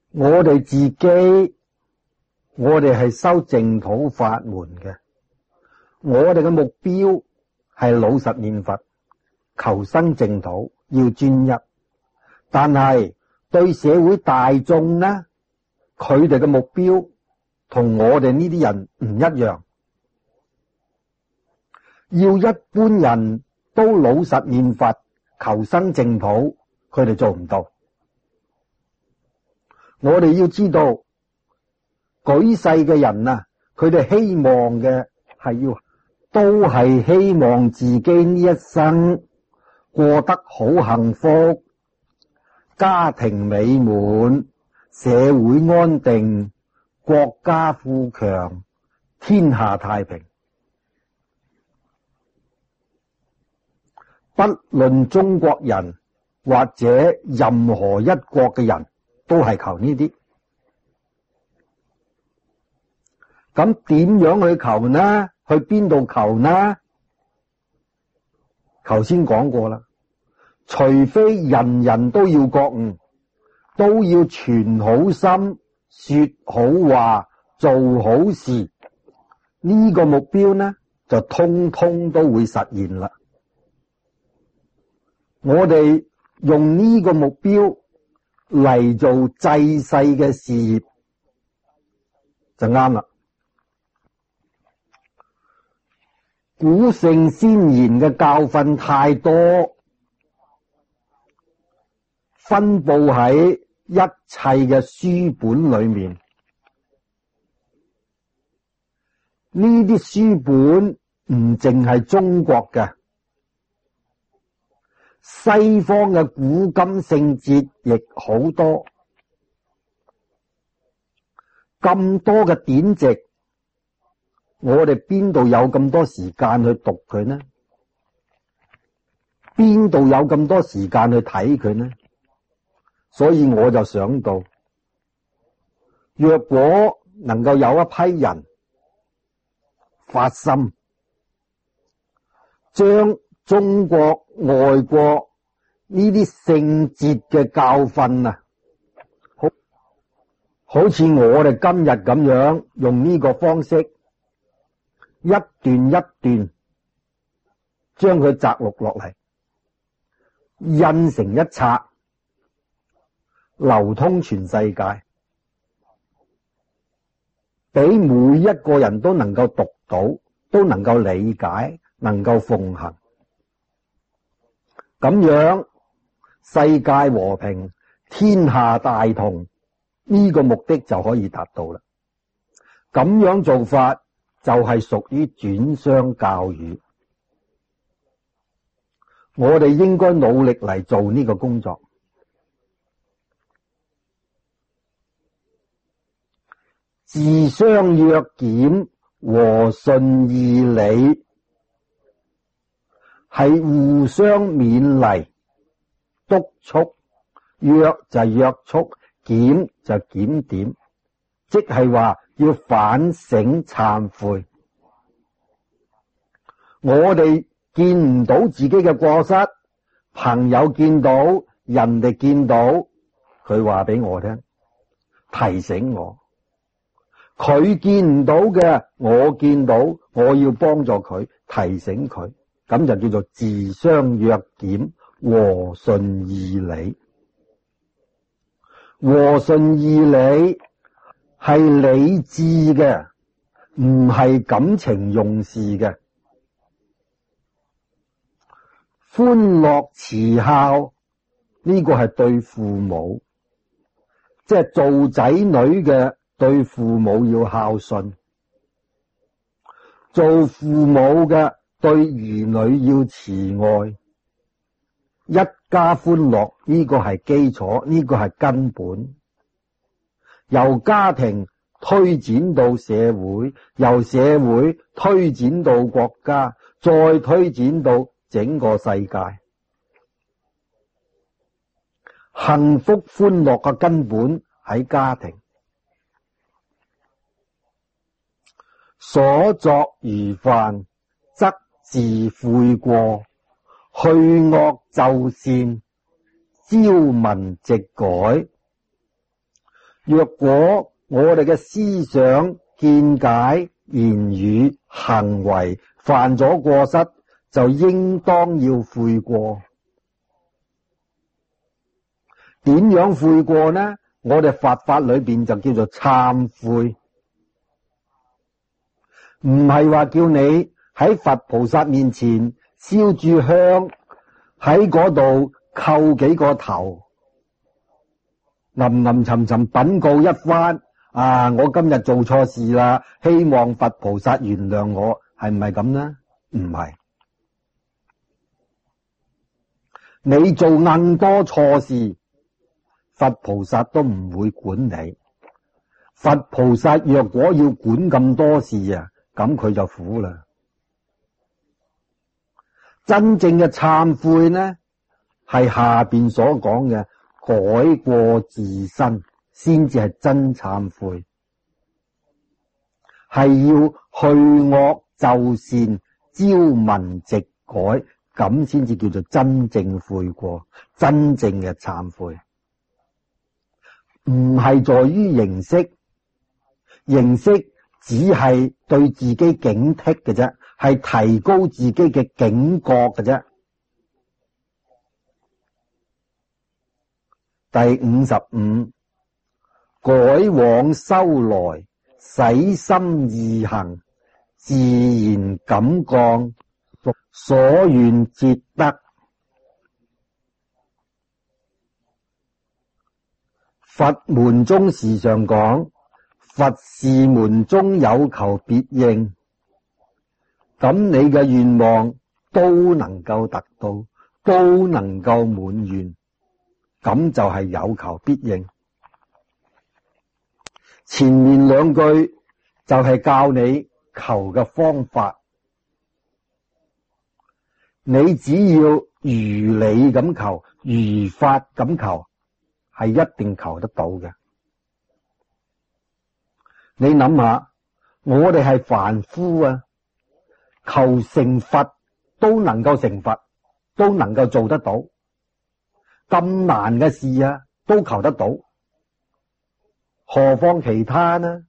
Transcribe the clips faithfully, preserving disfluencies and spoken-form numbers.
我哋自己，我哋係修淨土法門嘅，我哋嘅目標係老實念佛，求生淨土，要專一。但係對社會大眾呢，佢哋嘅目標同我哋呢啲人唔一樣。要一般人都老實念佛，求生淨土，佢哋做唔到。我哋要知道，舉世嘅人啊，佢哋希望嘅係要，都係希望自己呢一生過得好幸福，家庭美滿，社會安定，國家富強，天下太平。不論中國人或者任何一國嘅人都係求呢啲。咁點樣去求呢？去邊度求呢？頭先講過啦，除非人人都要覺悟，都要存好心，說好話，做好事，呢個目標呢就通通都會實現啦。我哋用呢個目標嚟做濟世嘅事業就啱啦。古聖先賢嘅教訓太多，分布喺一切嘅書本裏面。呢啲書本唔淨係中國嘅，西方嘅古今聖節亦好多，咁多嘅典籍，我哋邊度有咁多時間去讀佢呢？邊度有咁多時間去睇佢呢？所以我就想到，若果能夠有一批人發心，將中國外國呢啲聖節嘅教訓啊，好好似我哋今日咁樣用呢個方式，一段一段將佢摘錄落嚟，印成一冊，流通全世界，俾每一個人都能夠讀到，都能夠理解，能夠奉行。咁樣世界和平，天下大同，呢個目的就可以達到啦。咁樣做法就係屬於轉相教育，我哋應該努力嚟做呢個工作。自相約檢，和順義理，係互相勉勵督促，約就係約束，檢就係檢點，即係話要反省懺悔。我哋見唔到自己嘅過失，朋友見到，人哋見到，佢話俾我聽，提醒我。佢見唔到嘅，我見到，我要幫助佢，提醒佢，咁就叫做自相約檢，和順義理。和順義理係理智嘅，唔係感情用事嘅。歡樂慈孝，呢個係對父母，即係做仔女嘅，對父母要孝順，做父母嘅對兒女要慈愛，一家歡樂，呢個係基礎，呢個係根本。由家庭推展到社會，由社會推展到國家，再推展到整個世界。幸福歡樂嘅根本喺家庭。所作如犯，則自悔過，去惡就善，朝聞夕改。 若果我哋嘅思想、見解、言語、行為犯咗過失，就應當要悔過。點樣悔過呢？我哋佛法裏邊就叫做懺悔，唔係話叫你喺佛菩薩面前燒住香，喺嗰度叩幾個頭，吟吟沉沉稟告一番。啊！我今日做錯事啦，希望佛菩薩原諒我，係唔係咁呢？唔係，你做更多錯事，佛菩薩都唔會管你。佛菩薩若果要管咁多事啊，咁佢就苦啦。真正嘅懺悔呢，係下邊所講嘅改過自新，先至係真懺悔，係要去惡就善，朝聞夕改，咁先至叫做真正悔過，真正嘅懺悔。唔係在於形式，形式只係對自己警惕嘅啫，係提高自己嘅警覺嘅啫。第五十五，改往修來，洗心易行，自然感覺，所願捷得。佛門中時常講，佛事門中有求必應，咁你嘅願望都能夠達到，都能夠滿願，咁就係有求必應。前面兩句就係教你求嘅方法，你只要如理咁求，如法咁求，係一定求得到嘅。你諗下，我哋係凡夫啊，求成佛都能夠成佛，都能夠做得到，咁難嘅事啊，都求得到，何況其他呢？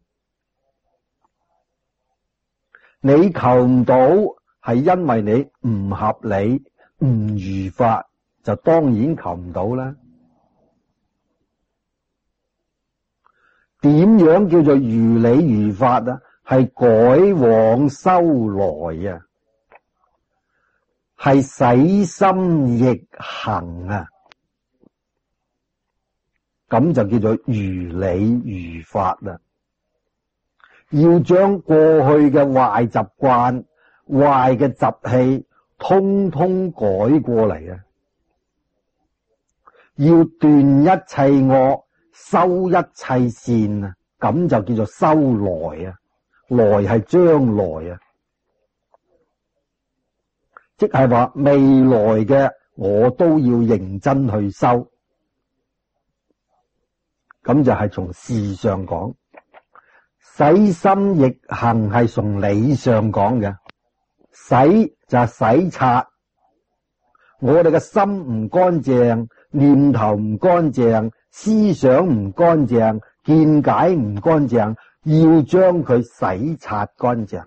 你求唔到，係因為你唔合理、唔如法，就當然求唔到啦。點樣叫做如理如法啊？係改往修來啊，係洗心易行啊，咁就叫做如理如法啦。要將過去嘅壞習慣、壞嘅習氣，通通改過嚟啊！要斷一切惡，修一切善啊，咁就叫做修來啊。來係將來啊，即係話未來嘅我都要認真去修，咁就係從事上講。洗心易行係從理上講嘅，洗就係洗刷我哋嘅心唔乾淨，念頭唔乾淨，思想唔乾淨，見解唔乾淨，要將佢洗刷乾淨。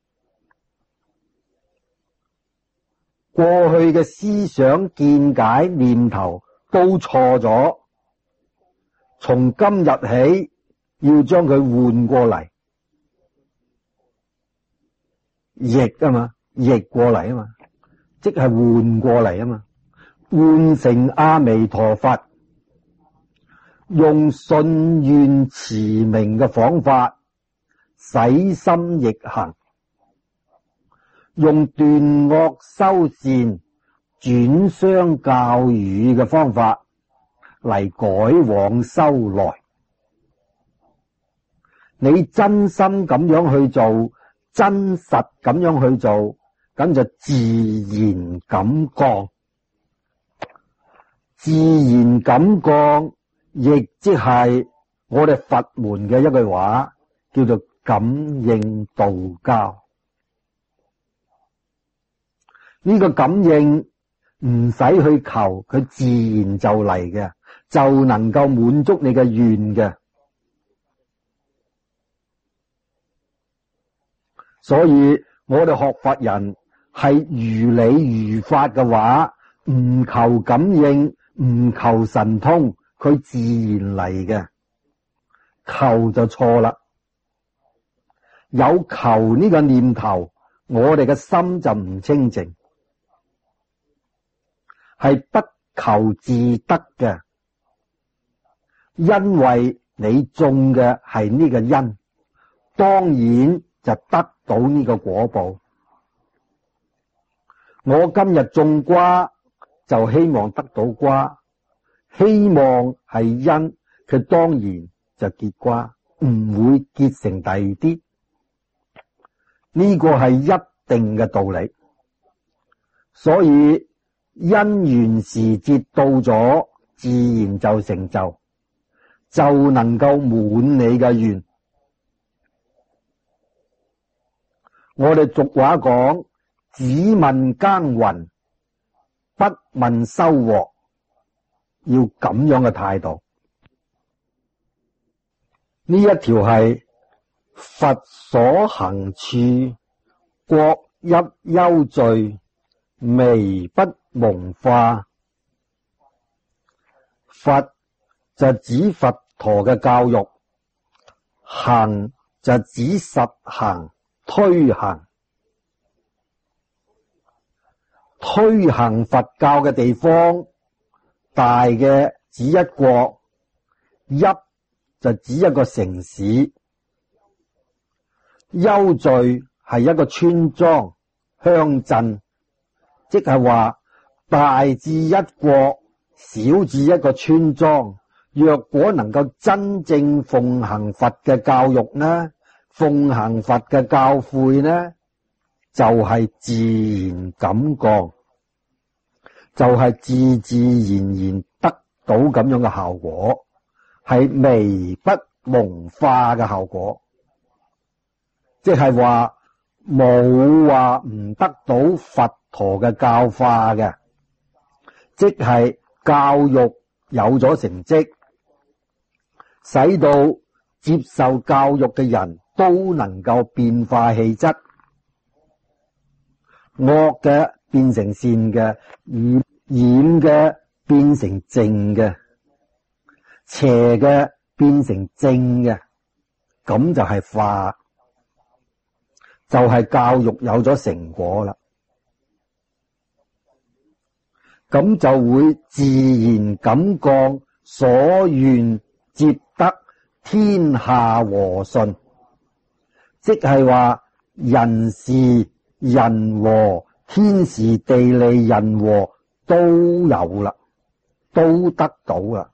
過去嘅思想、見解、念頭都錯咗，從今日起要將佢換過嚟，逆啊嘛，逆過嚟啊嘛，即係換過嚟啊嘛，換成阿彌陀佛，用信願持名嘅方法洗心易行，用斷惡修善、轉相教語嘅方法嚟改往修來。你真心咁樣去做，真實咁樣去做，咁就自然感覺。自然感覺亦即係我哋佛門嘅一句話，叫做感應道交。呢個感應唔使去求，佢自然就嚟嘅，就能夠滿足你嘅願嘅。 所以我哋學佛人係如理如法嘅話，唔求感應，唔求神通，佢自然嚟嘅。求就錯啦，有求呢個念頭，我哋嘅心就唔清淨，係不求自得嘅。因為你種嘅係呢個因，當然就得到呢個果報。我今日種瓜，就希望得到瓜，希望係因，佢當然就結瓜，唔會結成第二啲。呢個係一定嘅道理。所以因緣時節到咗，自然就成就，就能夠滿你嘅願。我哋俗話講，只問耕耘，不問收穫，要咁樣嘅態度。呢一條係佛所行處，各一優序，微不蒙化。佛就指佛陀嘅教育，行就指實行推行。推行佛教嘅地方，大嘅指一國，一就指一個城市，優序係一個村莊鄉鎮，即係話大至一國，小至一個村莊。若果能夠真正奉行佛嘅教育呢，奉行佛嘅教誨呢，就係、是、自然感覺，就係、是、自自然然得到咁樣嘅效果，係微不蒙化嘅效果，即係話冇話唔得到佛陀嘅教化嘅，即係教育有咗成績，使到接受教育嘅人都能夠變化氣質，惡嘅變成善嘅，染染嘅變成淨嘅，邪嘅變成正嘅，咁就係化，就係、是、教育有咗成果啦。咁就會自然感覺所願接得天下和順，即係話人事人和，天時地利人和都有啦，都得到啦。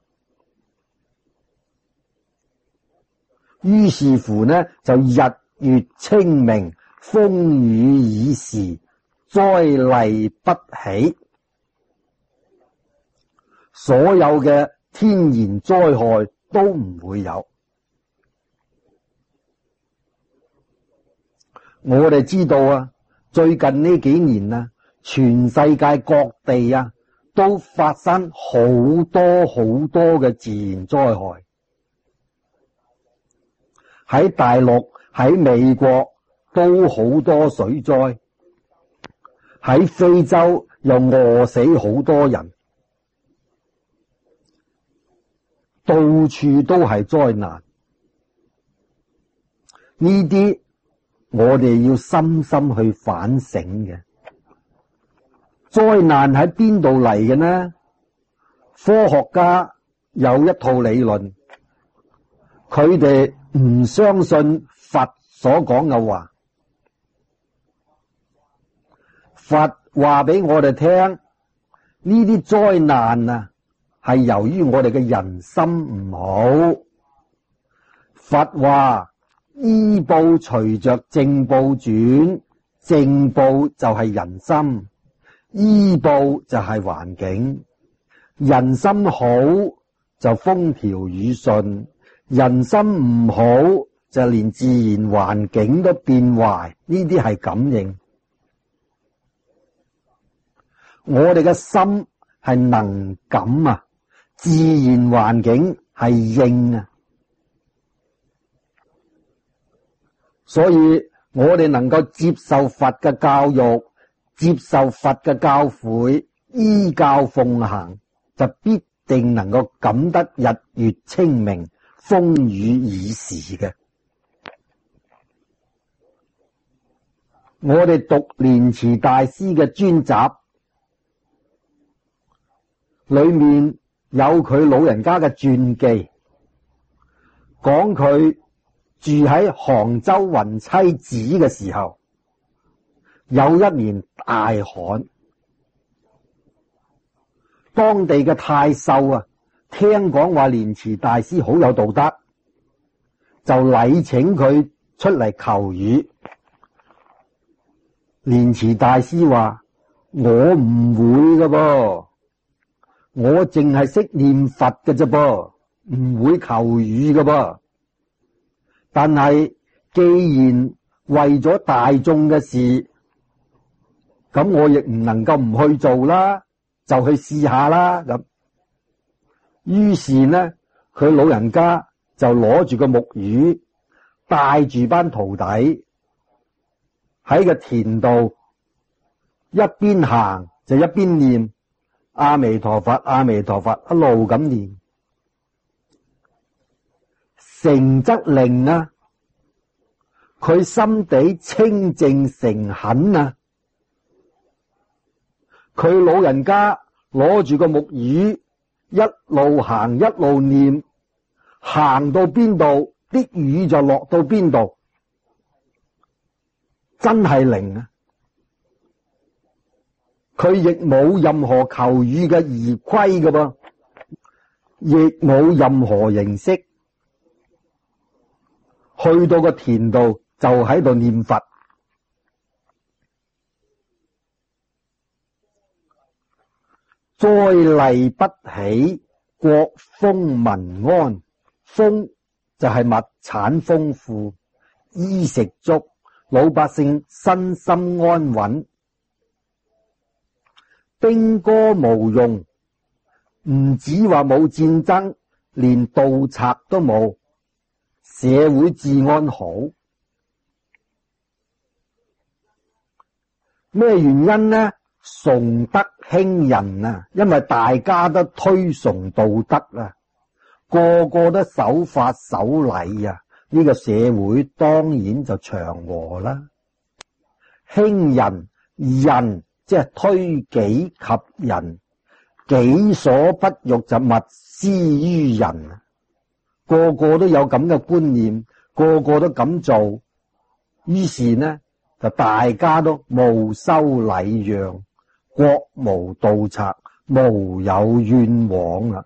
於是乎呢，就日月清明，風雨已時，災厲不起，所有嘅天然災害都唔會有。我哋知道啊，最近呢幾年啊，全世界各地啊都發生好多好多嘅自然災害。喺大陸、喺美國都好多水災，喺非洲又餓死好多人，到處都係災難。呢啲我哋要深深去反省嘅。災難喺邊度嚟嘅呢？科學家有一套理論，佢哋唔相信佛所講嘅話。佛話俾我哋聽，呢啲災難啊，係由於我哋嘅人心唔好。佛話依報隨着正報轉，正報就係人心，依報就係環境。人心好就風調雨順，人心唔好就連自然環境都變壞。呢啲係感應。我哋嘅心係能感啊，自然環境係應啊。所以我哋能夠接受佛嘅教育，接受佛嘅教誨，依教奉行，就必定能夠感得日月清明，風雨已時嘅。我哋讀蓮池大師嘅專集，裏面有佢老人家嘅傳記，講佢住喺杭州雲棲寺嘅時候，有一年大旱，當地嘅太守啊，聽講話蓮池大師好有道德，就禮請佢出嚟求雨。蓮池大師話：我唔會噶噃，我淨係識念佛嘅啫噃，唔會求雨噶噃。但係既然為咗大眾嘅事，咁我亦唔能夠唔去做啦，就去試下啦咁。於是呢，佢老人家就攞住個木魚，帶住班徒弟喺個田度，一邊行就一邊念阿彌陀佛，阿彌陀佛，一路咁念。誠則靈啊，佢心地清淨誠懇啊，佢老人家攞住個木魚，一路行一路念，行到邊度啲雨就落到邊度，真係靈啊！佢亦冇任何求雨嘅儀規㗎噃，亦冇任何形式，去到個田度就喺度念佛。災厲不起，國豐民安。豐就係物產豐富，衣食足，老百姓身心安穩。兵戈無用，唔止話冇戰爭，連盜賊都冇，社會治安好。咩原因呢？崇德興仁啊，因為大家都推崇道德啊，個個都守法守禮啊，呢個社會當然就祥和啦。興仁，仁即係推己及人，己所不欲就勿施於人，個個都有咁嘅觀念，個個都咁做，於是呢就大家都務修禮讓，國無盜賊，無有冤枉啦。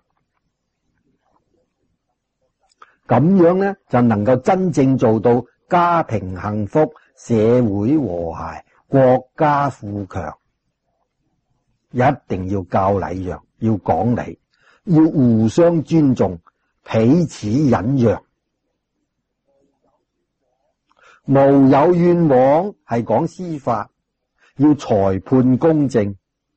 咁樣呢就能夠真正做到家庭幸福、社會和諧、國家富強。一定要教禮讓，要講理，要互相尊重，彼此忍讓，無有冤枉，係講司法，要裁判公正，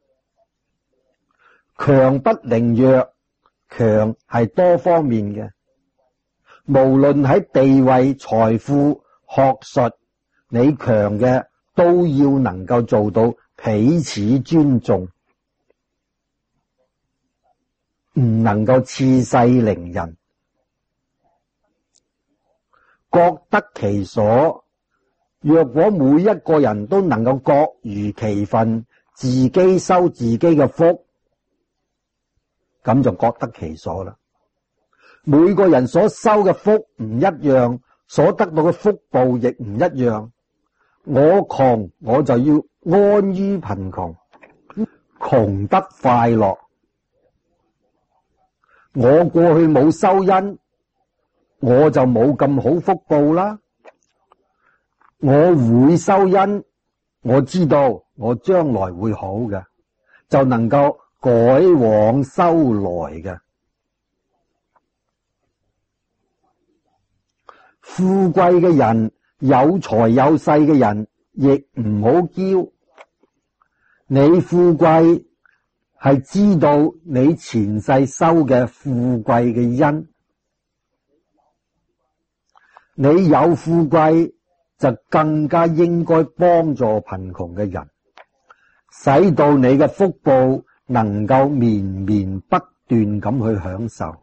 強不凌弱，強係多方面嘅，無論喺地位、財富、學術，你強嘅都要能夠做到彼此尊重，唔能夠恃勢凌人，各得其所。若果每一個人都能夠各如其分，自己收自己嘅福，咁就各得其所啦。每個人所收嘅福唔一樣，所得到嘅福報亦唔一樣。我窮，我就要安於貧窮，窮得快樂。我過去冇修恩，我就冇咁好福報啦。我會修恩，我知道我將來會好嘅，就能夠改往修來嘅。富貴嘅人，有財有勢嘅人，亦唔好驕。你富貴係知道你前世修嘅富貴嘅因，你有富貴就更加應該幫助貧窮嘅人，使到你嘅福報能夠綿綿不斷咁去享受。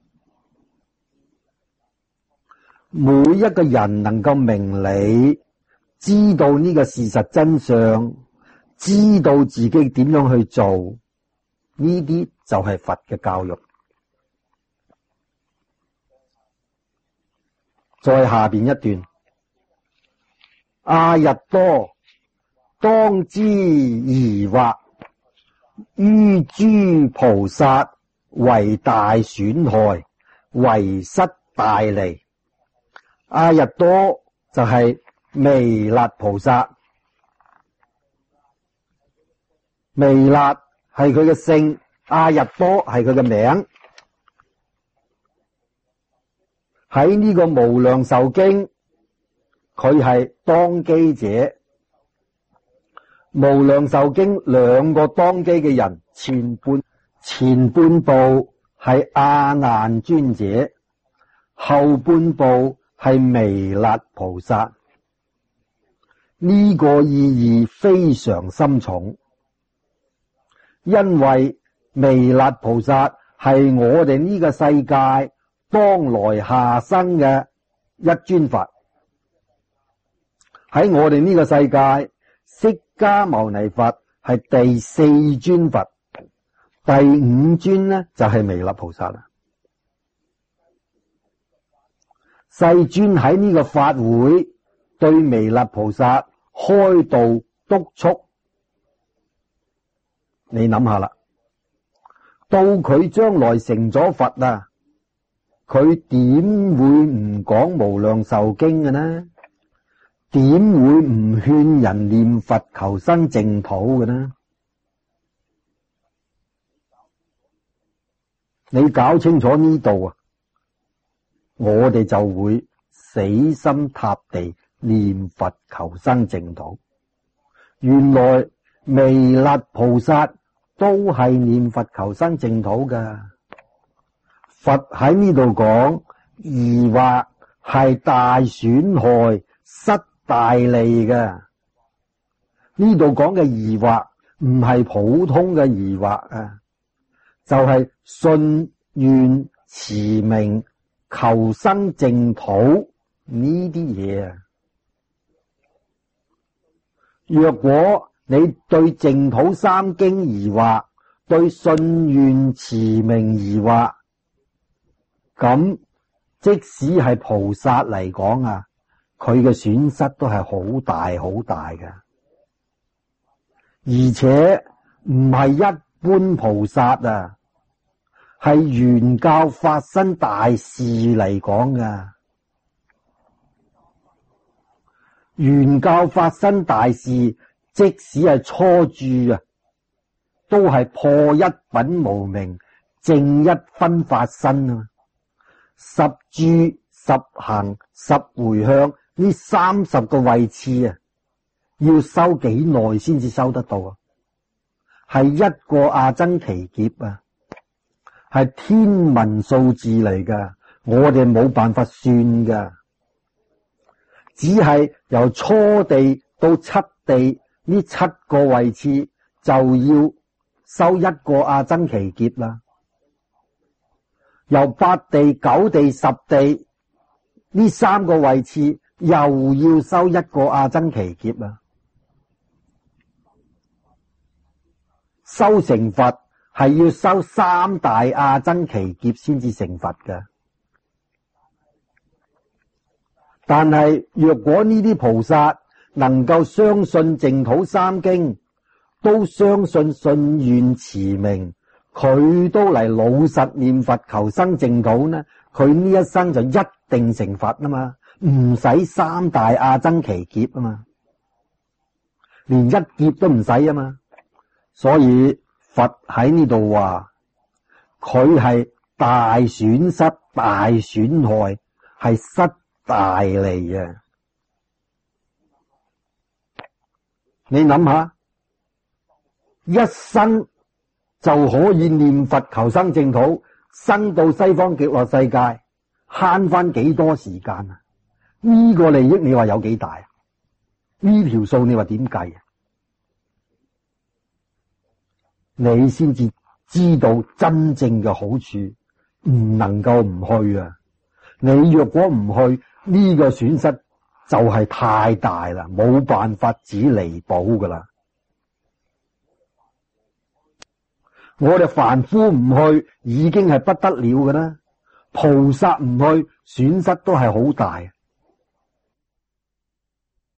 每一個人能夠明理，知道呢個事實真相，知道自己點樣去做，呢啲就係佛嘅教育。再下邊一段，阿逸多，當知疑惑，於諸菩薩為大損害，為失大利。阿逸多就係彌勒菩薩，彌勒係佢嘅姓，阿逸多係佢嘅名。喺呢個無量壽經，佢係當機者。無量壽經兩個當機嘅人，前半前半部係阿難尊者，後半部係彌勒菩薩。呢個意義非常深重，因為彌勒菩薩係我哋呢個世界當來下生嘅一尊佛。喺我哋呢個世界，釋迦牟尼佛係第四尊佛，第五尊呢就係彌勒菩薩啦。世尊喺呢個法會對彌勒菩薩開導督促，你諗下啦，到佢將來成咗佛啊，佢點會唔講無量壽經嘅呢？點會唔勸人念佛求生淨土嘅呢？你搞清楚呢度啊，我哋就會死心塌地念佛求生淨土。原來彌勒菩薩都係念佛求生淨土噶。佛喺呢度講疑惑係大損害失大利嘅。呢度講嘅疑惑唔係普通嘅疑惑啊，就係信願持名求生淨土呢啲嘢啊。若果你對淨土三經疑惑，對信願持名疑惑，咁即使係菩薩嚟講啊，佢嘅損失都係好大好大嘅。而且唔係一般菩薩啊，係原教發生大事嚟講噶。原教發生大事，即使係初住啊，都係破一品無明，正一分法身啊。十住、十行、十回向呢三十個位次啊，要修幾耐先至修得到啊？係一個阿僧祇劫啊，係天文數字嚟噶，我哋冇辦法算噶。只係由初地到七地呢七個位次就要修一個阿僧祇劫啦。由八地、九地、十地呢三個位次又要修一個阿僧祇劫啦。修成佛係要修三大阿僧祇劫先至成佛㗎。但係若果呢啲菩薩能夠相信淨土三經，都相信信願持名，佢都嚟老實念佛求生淨土呢，佢呢一生就一定成佛啊嘛，唔使三大阿僧祇劫啊嘛，連一劫都唔使啊嘛。所以佛喺呢度話佢係大損失、大損害，係失大利啊！你諗下，一生就可以念佛求生淨土，生到西方極樂世界，慳翻幾多時間啊？ 呢個利益你話有幾大啊？呢條數你話點計啊？你先至知道真正嘅好處，唔能夠唔去啊！你若果唔去，呢個損失就係太大啦，冇辦法只彌補噶啦。我哋凡夫唔去已經係不得了噶啦，菩薩唔去損失都係好大。